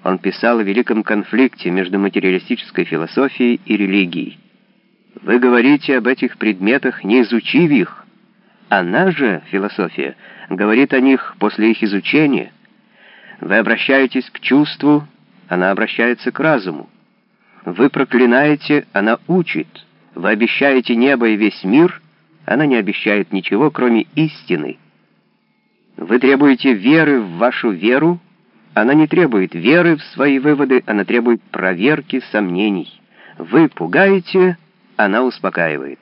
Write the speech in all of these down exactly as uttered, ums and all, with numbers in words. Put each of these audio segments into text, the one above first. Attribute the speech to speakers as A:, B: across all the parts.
A: Он писал о великом конфликте между материалистической философией и религией. Вы говорите об этих предметах, не изучив их. Она же, философия, говорит о них после их изучения. Вы обращаетесь к чувству, она обращается к разуму. Вы проклинаете, она учит. Вы обещаете небо и весь мир, она не обещает ничего, кроме истины. Вы требуете веры в вашу веру, она не требует веры в свои выводы, она требует проверки сомнений. Вы пугаете, она успокаивает.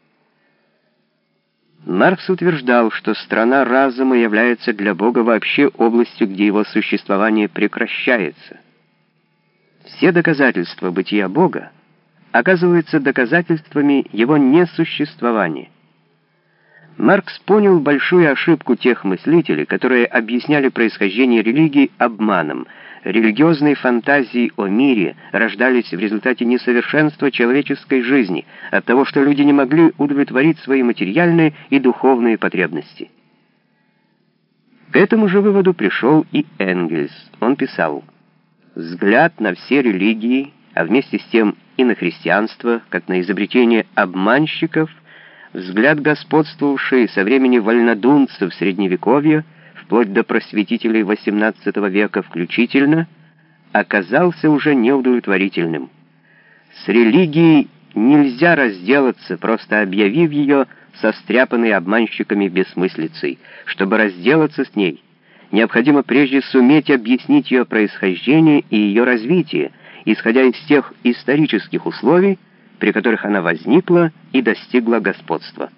A: Маркс утверждал, что страна разума является для Бога вообще областью, где его существование прекращается. Все доказательства бытия Бога оказываются доказательствами его несуществования. Маркс понял большую ошибку тех мыслителей, которые объясняли происхождение религии обманом. Религиозные фантазии о мире рождались в результате несовершенства человеческой жизни, от того, что люди не могли удовлетворить свои материальные и духовные потребности. К этому же выводу пришел и Энгельс. Он писал: «Взгляд на все религии, а вместе с тем и на христианство, как на изобретение обманщиков, взгляд, господствовавший со времени вольнодумцев Средневековья, вплоть до просветителей восемнадцатого века включительно, оказался уже неудовлетворительным. С религией нельзя разделаться, просто объявив ее состряпанной обманщиками бессмыслицей. Чтобы разделаться с ней, необходимо прежде суметь объяснить ее происхождение и ее развитие, исходя из тех исторических условий, при которых она возникла и достигла господства».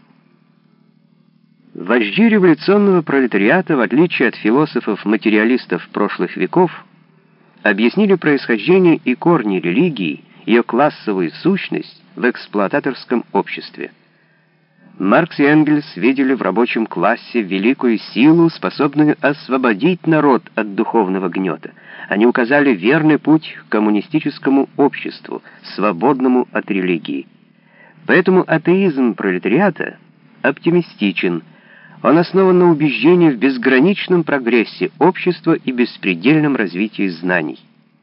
A: Вожди революционного пролетариата, в отличие от философов-материалистов прошлых веков, объяснили происхождение и корни религии, ее классовую сущность в эксплуататорском обществе. Маркс и Энгельс видели в рабочем классе великую силу, способную освободить народ от духовного гнета. Они указали верный путь к коммунистическому обществу, свободному от религии. Поэтому атеизм пролетариата оптимистичен. Он основан на убеждении в безграничном прогрессе общества и беспредельном развитии знаний.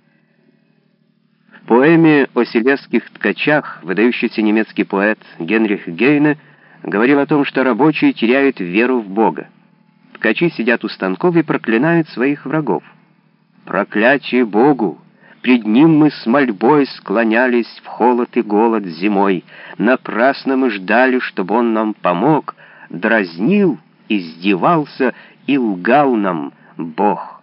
A: В поэме о селезских ткачах выдающийся немецкий поэт Генрих Гейне говорил о том, что рабочие теряют веру в Бога. Ткачи сидят у станков и проклинают своих врагов. «Проклятие Богу! Пред Ним мы с мольбой склонялись в холод и голод зимой. Напрасно мы ждали, чтобы Он нам помог. Дразнил, издевался и лгал нам Бог».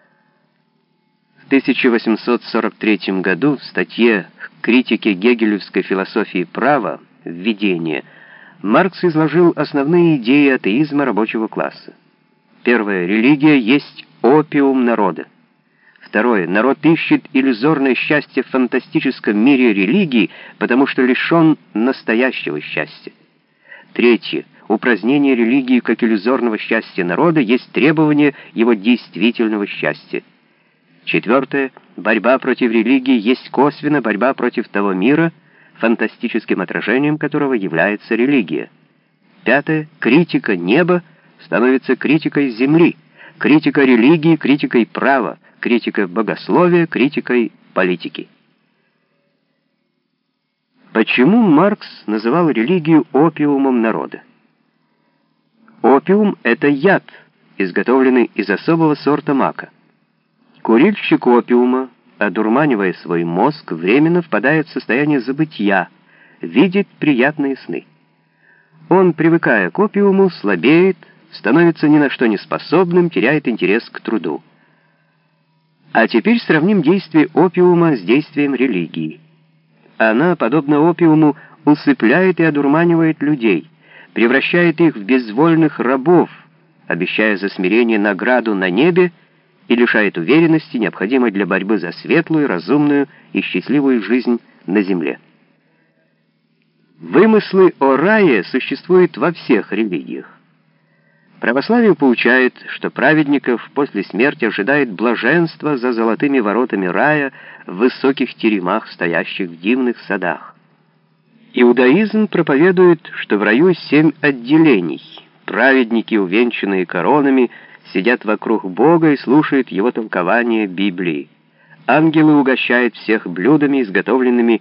A: В тысяча восемьсот сорок третьем году в статье «Критики гегелевской философии права. Введение» Маркс изложил основные идеи атеизма рабочего класса. Первое. Религия есть опиум народа. Второе. Народ ищет иллюзорное счастье в фантастическом мире религии, потому что лишен настоящего счастья. Третье. Упразднение религии как иллюзорного счастья народа есть требование его действительного счастья. Четвертое. Борьба против религии есть косвенно борьба против того мира, фантастическим отражением которого является религия. Пятое. Критика неба становится критикой земли, критика религии, критикой права, критикой богословия, критикой политики. Почему Маркс называл религию опиумом народа? Опиум — это яд, изготовленный из особого сорта мака. Курильщик опиума, одурманивая свой мозг, временно впадает в состояние забытья, видит приятные сны. Он, привыкая к опиуму, слабеет, становится ни на что не способным, теряет интерес к труду. А теперь сравним действие опиума с действием религии. Она, подобно опиуму, усыпляет и одурманивает людей, превращает их в безвольных рабов, обещая за смирение награду на небе, и лишает уверенности, необходимой для борьбы за светлую, разумную и счастливую жизнь на земле. Вымыслы о рае существуют во всех религиях. Православие поучает, что праведников после смерти ожидает блаженство за золотыми воротами рая в высоких теремах, стоящих в дивных садах. Иудаизм проповедует, что в раю семь отделений. Праведники, увенчанные коронами, сидят вокруг Бога и слушают его толкование Библии. Ангелы угощают всех блюдами, изготовленными